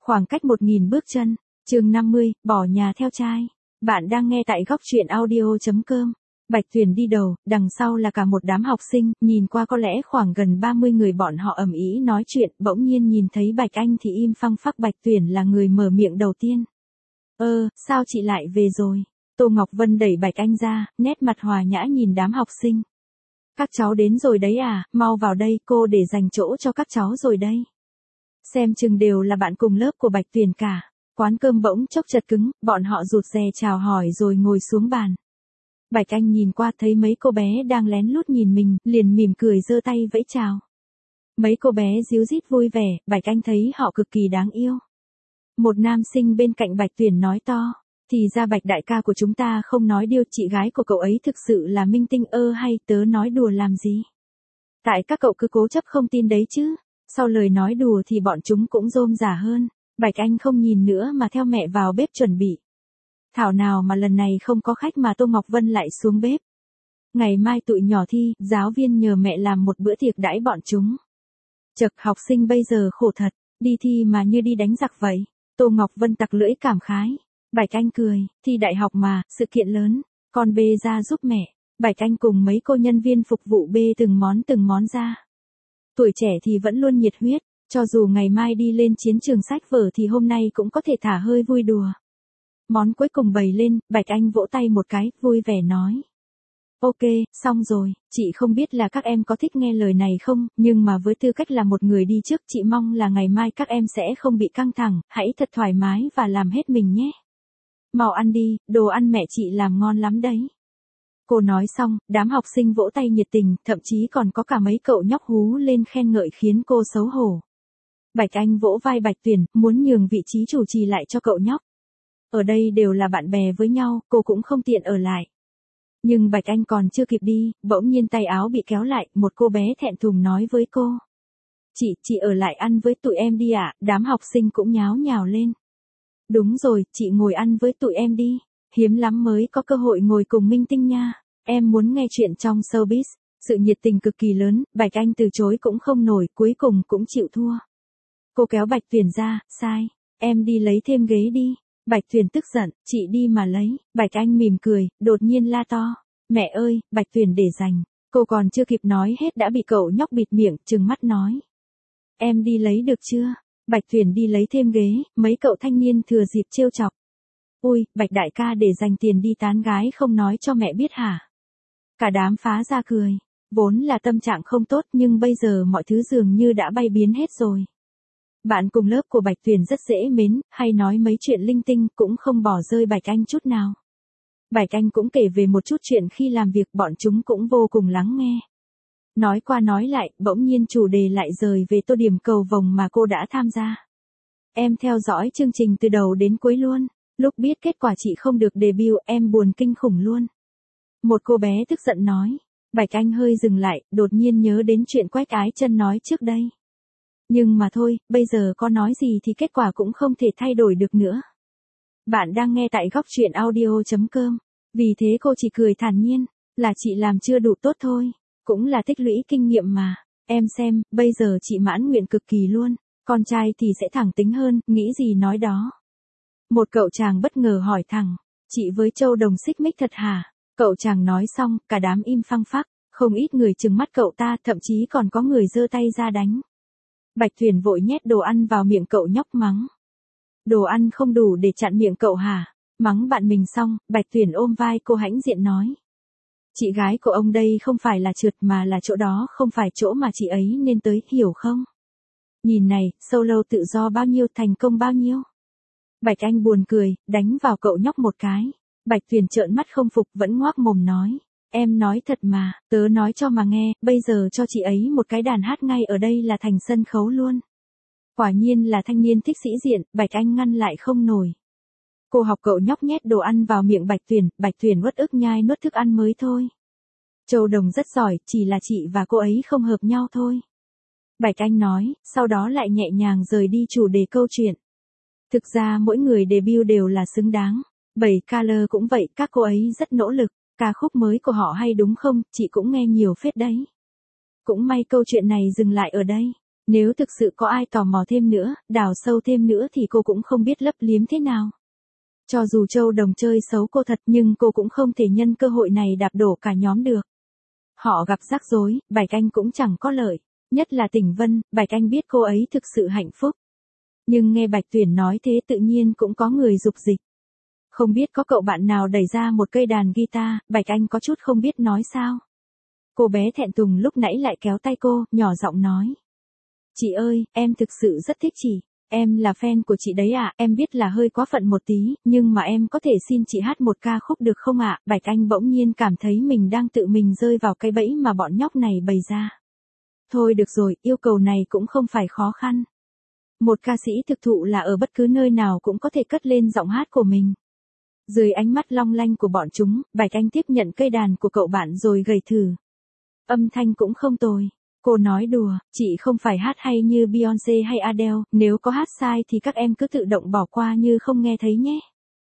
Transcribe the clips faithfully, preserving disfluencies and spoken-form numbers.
Khoảng cách một nghìn bước chân. Chương năm mươi, bỏ nhà theo trai. Bạn đang nghe tại góc truyện audio chấm com. Bạch Tuyền đi đầu, đằng sau là cả một đám học sinh, nhìn qua có lẽ khoảng gần ba mươi người, bọn họ ầm ĩ nói chuyện, bỗng nhiên nhìn thấy Bạch Anh thì im phăng phắc. Bạch Tuyền là người mở miệng đầu tiên. Ơ, sao chị lại về rồi? Tô Ngọc Vân đẩy Bạch Anh ra, nét mặt hòa nhã nhìn đám học sinh. Các cháu đến rồi đấy à, mau vào đây, cô để dành chỗ cho các cháu rồi đây. Xem chừng đều là bạn cùng lớp của Bạch Tuyền cả. Quán cơm bỗng chốc chật cứng, bọn họ rụt rè chào hỏi rồi ngồi xuống bàn. Bạch Anh nhìn qua thấy mấy cô bé đang lén lút nhìn mình, liền mỉm cười giơ tay vẫy chào. Mấy cô bé ríu rít vui vẻ, Bạch Anh thấy họ cực kỳ đáng yêu. Một nam sinh bên cạnh Bạch Tuyền nói to, thì ra Bạch đại ca của chúng ta không nói điêu, chị gái của cậu ấy thực sự là minh tinh. Ơ hay, tớ nói đùa làm gì? Tại các cậu cứ cố chấp không tin đấy chứ. Sau lời nói đùa thì bọn chúng cũng rôm rả hơn. Bạch Anh không nhìn nữa mà theo mẹ vào bếp chuẩn bị. Thảo nào mà lần này không có khách mà Tô Ngọc Vân lại xuống bếp. Ngày mai tụi nhỏ thi, giáo viên nhờ mẹ làm một bữa tiệc đãi bọn chúng. Chật, học sinh bây giờ khổ thật, đi thi mà như đi đánh giặc vậy. Tô Ngọc Vân tặc lưỡi cảm khái. Bạch Anh cười, thi đại học mà, sự kiện lớn, con bê ra giúp mẹ. Bạch Anh cùng mấy cô nhân viên phục vụ bê từng món từng món ra. Tuổi trẻ thì vẫn luôn nhiệt huyết, cho dù ngày mai đi lên chiến trường sách vở thì hôm nay cũng có thể thả hơi vui đùa. Món cuối cùng bày lên, Bạch Anh vỗ tay một cái, vui vẻ nói. Ok, xong rồi, chị không biết là các em có thích nghe lời này không, nhưng mà với tư cách là một người đi trước, chị mong là ngày mai các em sẽ không bị căng thẳng, hãy thật thoải mái và làm hết mình nhé. Mau ăn đi, đồ ăn mẹ chị làm ngon lắm đấy. Cô nói xong, đám học sinh vỗ tay nhiệt tình, thậm chí còn có cả mấy cậu nhóc hú lên khen ngợi khiến cô xấu hổ. Bạch Anh vỗ vai Bạch Tuyền, muốn nhường vị trí chủ trì lại cho cậu nhóc. Ở đây đều là bạn bè với nhau, cô cũng không tiện ở lại. Nhưng Bạch Anh còn chưa kịp đi, bỗng nhiên tay áo bị kéo lại, một cô bé thẹn thùng nói với cô. Chị, chị ở lại ăn với tụi em đi ạ. À? Đám học sinh cũng nháo nhào lên. Đúng rồi, chị ngồi ăn với tụi em đi. Hiếm lắm mới có cơ hội ngồi cùng minh tinh nha. Em muốn nghe chuyện trong showbiz. Sự nhiệt tình cực kỳ lớn, Bạch Anh từ chối cũng không nổi, cuối cùng cũng chịu thua. Cô kéo Bạch Tuyền ra, sai, em đi lấy thêm ghế đi. Bạch Tuyền tức giận, chị đi mà lấy. Bạch Anh mỉm cười, đột nhiên la to. Mẹ ơi, Bạch Tuyền để dành. Cô còn chưa kịp nói hết đã bị cậu nhóc bịt miệng, trừng mắt nói. Em đi lấy được chưa? Bạch Tuyền đi lấy thêm ghế, mấy cậu thanh niên thừa dịp trêu chọc. Ui, Bạch đại ca để dành tiền đi tán gái không nói cho mẹ biết hả? Cả đám phá ra cười. Vốn là tâm trạng không tốt nhưng bây giờ mọi thứ dường như đã bay biến hết rồi. Bạn cùng lớp của Bạch Tuyền rất dễ mến, hay nói mấy chuyện linh tinh cũng không bỏ rơi Bạch Anh chút nào. Bạch Anh cũng kể về một chút chuyện khi làm việc, bọn chúng cũng vô cùng lắng nghe. Nói qua nói lại, bỗng nhiên chủ đề lại rời về tô điểm cầu vồng mà cô đã tham gia. Em theo dõi chương trình từ đầu đến cuối luôn. Lúc biết kết quả chị không được debut, em buồn kinh khủng luôn. Một cô bé tức giận nói. Bạch Anh hơi dừng lại, đột nhiên nhớ đến chuyện Quách Ái Chân nói trước đây. Nhưng mà thôi, bây giờ có nói gì thì kết quả cũng không thể thay đổi được nữa. Bạn đang nghe tại góc truyện audio chấm com. Vì thế cô chỉ cười thản nhiên, là chị làm chưa đủ tốt thôi. Cũng là tích lũy kinh nghiệm mà. Em xem, bây giờ chị mãn nguyện cực kỳ luôn. Con trai thì sẽ thẳng tính hơn, nghĩ gì nói đó. Một cậu chàng bất ngờ hỏi thẳng. Chị với Châu Đồng xích mích thật hả? Cậu chàng nói xong, cả đám im phăng phắc. Không ít người trừng mắt cậu ta, thậm chí còn có người giơ tay ra đánh. Bạch Tuyền vội nhét đồ ăn vào miệng cậu nhóc mắng. Đồ ăn không đủ để chặn miệng cậu hả? Mắng bạn mình xong, Bạch Tuyền ôm vai cô hãnh diện nói. Chị gái của ông đây không phải là trượt mà là chỗ đó không phải chỗ mà chị ấy nên tới, hiểu không? Nhìn này, solo tự do bao nhiêu, thành công bao nhiêu? Bạch Anh buồn cười, đánh vào cậu nhóc một cái. Bạch Tuyền trợn mắt không phục, vẫn ngoác mồm nói. Em nói thật mà, tớ nói cho mà nghe, bây giờ cho chị ấy một cái đàn hát ngay ở đây là thành sân khấu luôn. Quả nhiên là thanh niên thích sĩ diện, Bạch Anh ngăn lại không nổi. Cô học cậu nhóc nhét đồ ăn vào miệng Bạch Tuyền, Bạch Tuyền uất ức nhai nuốt thức ăn mới thôi. Châu Đồng rất giỏi, chỉ là chị và cô ấy không hợp nhau thôi. Bạch Anh nói, sau đó lại nhẹ nhàng rời đi chủ đề câu chuyện. Thực ra mỗi người debut đều là xứng đáng. Bảy Color cũng vậy, các cô ấy rất nỗ lực. Ca khúc mới của họ hay đúng không, chị cũng nghe nhiều phết đấy. Cũng may câu chuyện này dừng lại ở đây. Nếu thực sự có ai tò mò thêm nữa, đào sâu thêm nữa thì cô cũng không biết lấp liếm thế nào. Cho dù Châu Đồng chơi xấu cô thật nhưng cô cũng không thể nhân cơ hội này đạp đổ cả nhóm được. Họ gặp rắc rối, Bạch Anh cũng chẳng có lợi. Nhất là Tỉnh Vân, Bạch Anh biết cô ấy thực sự hạnh phúc. Nhưng nghe Bạch Tuyển nói thế tự nhiên cũng có người dục dịch. Không biết có cậu bạn nào đẩy ra một cây đàn guitar, Bạch Anh có chút không biết nói sao. Cô bé thẹn thùng lúc nãy lại kéo tay cô, nhỏ giọng nói. Chị ơi, em thực sự rất thích chị. Em là fan của chị đấy ạ, à, em biết là hơi quá phận một tí, nhưng mà em có thể xin chị hát một ca khúc được không ạ? À? Bạch Anh bỗng nhiên cảm thấy mình đang tự mình rơi vào cái bẫy mà bọn nhóc này bày ra. Thôi được rồi, yêu cầu này cũng không phải khó khăn. Một ca sĩ thực thụ là ở bất cứ nơi nào cũng có thể cất lên giọng hát của mình. Dưới ánh mắt long lanh của bọn chúng, Bạch Anh tiếp nhận cây đàn của cậu bạn rồi gầy thử. Âm thanh cũng không tồi. Cô nói đùa, chị không phải hát hay như Beyoncé hay Adele, nếu có hát sai thì các em cứ tự động bỏ qua như không nghe thấy nhé.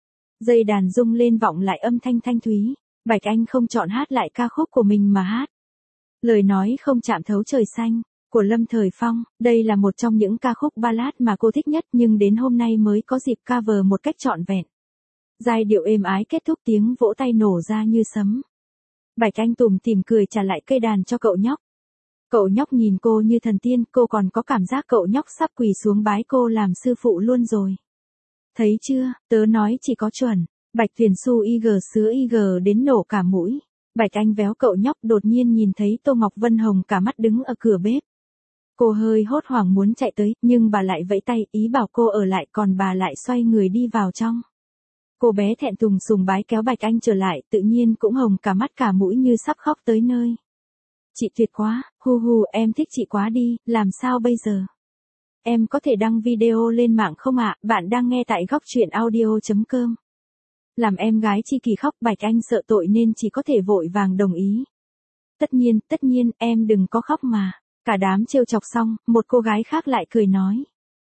Dây đàn rung lên vọng lại âm thanh thanh thúy, Bạch Anh không chọn hát lại ca khúc của mình mà hát. Lời nói không chạm thấu trời xanh, của Lâm Thời Phong, đây là một trong những ca khúc ballad mà cô thích nhất nhưng đến hôm nay mới có dịp cover một cách trọn vẹn. Giai điệu êm ái kết thúc tiếng vỗ tay nổ ra như sấm. Bạch Anh tủm tỉm cười trả lại cây đàn cho cậu nhóc. Cậu nhóc nhìn cô như thần tiên, cô còn có cảm giác cậu nhóc sắp quỳ xuống bái cô làm sư phụ luôn rồi. Thấy chưa, tớ nói chỉ có chuẩn. Bạch Tuyền su y gờ sứa y gờ đến nổ cả mũi. Bạch Anh véo cậu nhóc đột nhiên nhìn thấy Tô Ngọc Vân hồng cả mắt đứng ở cửa bếp. Cô hơi hốt hoảng muốn chạy tới, nhưng bà lại vẫy tay, ý bảo cô ở lại còn bà lại xoay người đi vào trong. Cô bé thẹn thùng sùng bái kéo Bạch Anh trở lại, tự nhiên cũng hồng cả mắt cả mũi như sắp khóc tới nơi. Chị tuyệt quá, hu hu em thích chị quá đi, làm sao bây giờ? Em có thể đăng video lên mạng không ạ? Bạn đang nghe tại góc truyện audio chấm com. Làm em gái Chi Kỳ khóc, Bạch Anh sợ tội nên chỉ có thể vội vàng đồng ý. Tất nhiên, tất nhiên, em đừng có khóc mà. Cả đám trêu chọc xong, một cô gái khác lại cười nói.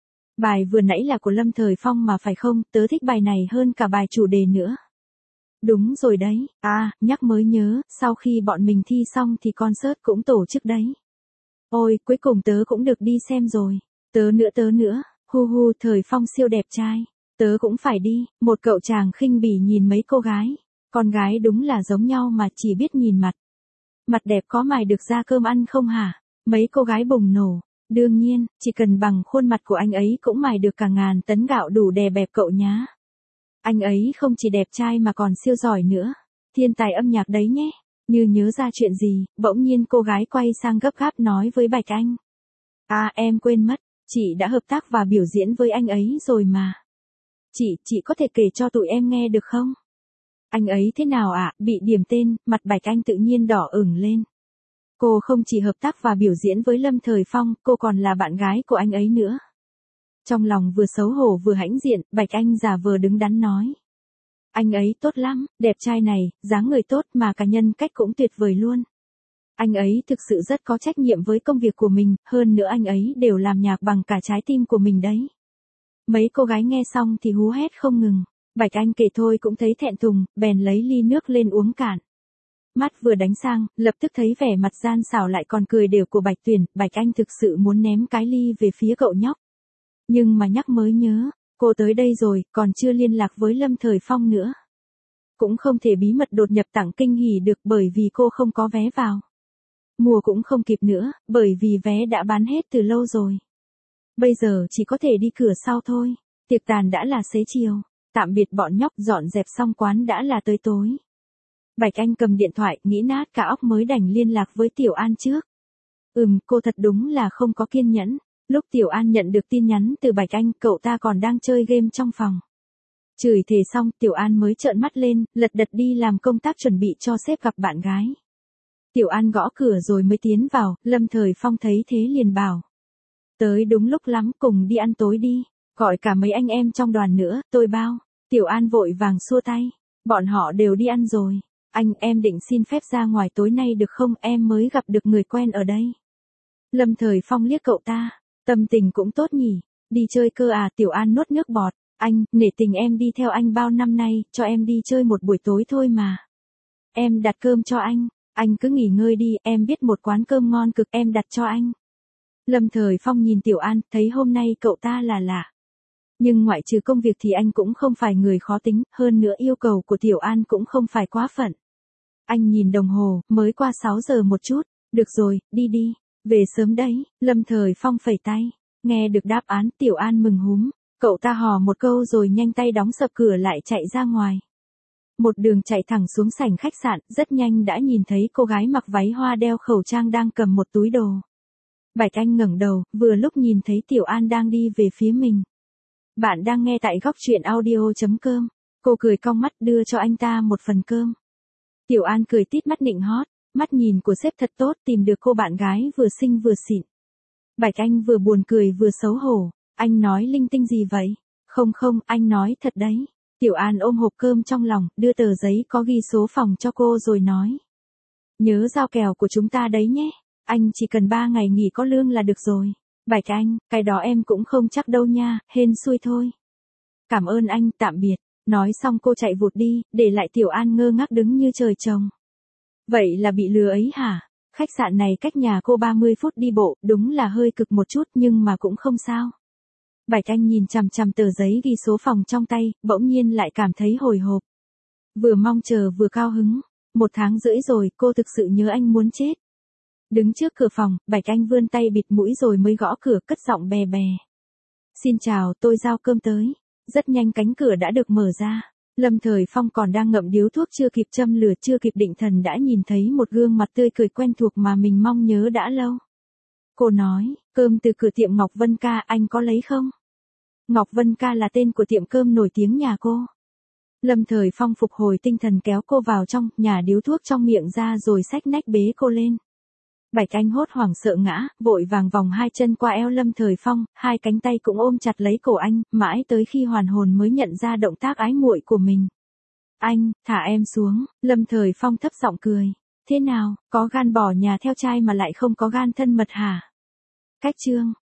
Bài vừa nãy là của Lâm Thời Phong mà phải không, tớ thích bài này hơn cả bài chủ đề nữa. Đúng rồi đấy, à, nhắc mới nhớ, sau khi bọn mình thi xong thì concert cũng tổ chức đấy. Ôi, cuối cùng tớ cũng được đi xem rồi. Tớ nữa tớ nữa, hu hu Thời Phong siêu đẹp trai. Tớ cũng phải đi, một cậu chàng khinh bỉ nhìn mấy cô gái. Con gái đúng là giống nhau mà chỉ biết nhìn mặt. Mặt đẹp có mài được ra cơm ăn không hả? Mấy cô gái bùng nổ. Đương nhiên, chỉ cần bằng khuôn mặt của anh ấy cũng mài được cả ngàn tấn gạo đủ đè bẹp cậu nhá. Anh ấy không chỉ đẹp trai mà còn siêu giỏi nữa. Thiên tài âm nhạc đấy nhé. Như nhớ ra chuyện gì, bỗng nhiên cô gái quay sang gấp gáp nói với Bạch Anh. À em quên mất, chị đã hợp tác và biểu diễn với anh ấy rồi mà. Chị, chị có thể kể cho tụi em nghe được không? Anh ấy thế nào ạ? À? Bị điểm tên, mặt Bạch Anh tự nhiên đỏ ửng lên. Cô không chỉ hợp tác và biểu diễn với Lâm Thời Phong, cô còn là bạn gái của anh ấy nữa. Trong lòng vừa xấu hổ vừa hãnh diện, Bạch Anh giả vờ đứng đắn nói. Anh ấy tốt lắm, đẹp trai này, dáng người tốt mà cả nhân cách cũng tuyệt vời luôn. Anh ấy thực sự rất có trách nhiệm với công việc của mình, hơn nữa anh ấy đều làm nhạc bằng cả trái tim của mình đấy. Mấy cô gái nghe xong thì hú hét không ngừng. Bạch Anh kể thôi cũng thấy thẹn thùng, bèn lấy ly nước lên uống cạn. Mắt vừa đánh sang, lập tức thấy vẻ mặt gian xảo lại còn cười đều của Bạch Tuyển, Bạch Anh thực sự muốn ném cái ly về phía cậu nhóc. Nhưng mà nhắc mới nhớ, cô tới đây rồi, còn chưa liên lạc với Lâm Thời Phong nữa. Cũng không thể bí mật đột nhập tặng kinh hỉ được bởi vì cô không có vé vào. Mua cũng không kịp nữa, bởi vì vé đã bán hết từ lâu rồi. Bây giờ chỉ có thể đi cửa sau thôi. Tiệc tàn đã là xế chiều. Tạm biệt bọn nhóc, dọn dẹp xong quán đã là tới tối. Bạch Anh cầm điện thoại, nghĩ nát cả óc mới đành liên lạc với Tiểu An trước. Ừm, cô thật đúng là không có kiên nhẫn. Lúc Tiểu An nhận được tin nhắn từ Bạch Anh, cậu ta còn đang chơi game trong phòng. Chửi thề xong, Tiểu An mới trợn mắt lên, lật đật đi làm công tác chuẩn bị cho sếp gặp bạn gái. Tiểu An gõ cửa rồi mới tiến vào, Lâm Thời Phong thấy thế liền bảo. Tới đúng lúc lắm, cùng đi ăn tối đi. Gọi cả mấy anh em trong đoàn nữa, tôi bao. Tiểu An vội vàng xua tay. Bọn họ đều đi ăn rồi. Anh, em định xin phép ra ngoài tối nay được không, em mới gặp được người quen ở đây. Lâm Thời Phong liếc cậu ta. Tâm tình cũng tốt nhỉ. Đi chơi cơ à? Tiểu An nuốt nước bọt. Anh, nể tình em đi theo anh bao năm nay, cho em đi chơi một buổi tối thôi mà. Em đặt cơm cho anh. Anh cứ nghỉ ngơi đi, em biết một quán cơm ngon cực em đặt cho anh. Lâm Thời Phong nhìn Tiểu An, thấy hôm nay cậu ta là lạ. Nhưng ngoại trừ công việc thì anh cũng không phải người khó tính, hơn nữa yêu cầu của Tiểu An cũng không phải quá phận. Anh nhìn đồng hồ, mới qua sáu giờ một chút, được rồi, đi đi, về sớm đấy, Lâm Thời Phong phẩy tay, nghe được đáp án Tiểu An mừng húm, cậu ta hò một câu rồi nhanh tay đóng sập cửa lại chạy ra ngoài. Một đường chạy thẳng xuống sảnh khách sạn, rất nhanh đã nhìn thấy cô gái mặc váy hoa đeo khẩu trang đang cầm một túi đồ. Bạch Anh ngẩng đầu, vừa lúc nhìn thấy Tiểu An đang đi về phía mình. Bạn đang nghe tại góc truyện audio.com. Cô cười cong mắt đưa cho anh ta một phần cơm. Tiểu An cười tít mắt nịnh hót, mắt nhìn của sếp thật tốt, tìm được cô bạn gái vừa xinh vừa xịn. Bạch Anh vừa buồn cười vừa xấu hổ, anh nói linh tinh gì vậy? Không không, anh nói thật đấy. Tiểu An ôm hộp cơm trong lòng, đưa tờ giấy có ghi số phòng cho cô rồi nói. Nhớ giao kèo của chúng ta đấy nhé, anh chỉ cần ba ngày nghỉ có lương là được rồi. Bạch Anh, cái đó em cũng không chắc đâu nha, hên xui thôi. Cảm ơn anh, tạm biệt. Nói xong cô chạy vụt đi, để lại Tiểu An ngơ ngác đứng như trời trồng. Vậy là bị lừa ấy hả? Khách sạn này cách nhà cô ba mươi phút đi bộ, đúng là hơi cực một chút nhưng mà cũng không sao. Bạch Anh nhìn chằm chằm tờ giấy ghi số phòng trong tay, bỗng nhiên lại cảm thấy hồi hộp. Vừa mong chờ vừa cao hứng. Một tháng rưỡi rồi, cô thực sự nhớ anh muốn chết. Đứng trước cửa phòng, Bạch Anh vươn tay bịt mũi rồi mới gõ cửa, cất giọng bè bè. Xin chào, tôi giao cơm tới. Rất nhanh cánh cửa đã được mở ra. Lâm Thời Phong còn đang ngậm điếu thuốc chưa kịp châm lửa chưa kịp định thần đã nhìn thấy một gương mặt tươi cười quen thuộc mà mình mong nhớ đã lâu. Cô nói, cơm từ cửa tiệm Ngọc Vân Ca anh có lấy không? Ngọc Vân Ca là tên của tiệm cơm nổi tiếng nhà cô. Lâm Thời Phong phục hồi tinh thần kéo cô vào trong, nhả điếu thuốc trong miệng ra rồi xách nách bế cô lên. Bạch Anh hốt hoảng sợ ngã, vội vàng vòng hai chân qua eo Lâm Thời Phong, hai cánh tay cũng ôm chặt lấy cổ anh, mãi tới khi hoàn hồn mới nhận ra động tác ái muội của mình. Anh, thả em xuống, Lâm Thời Phong thấp giọng cười. Thế nào, có gan bỏ nhà theo trai mà lại không có gan thân mật hả? Cách chương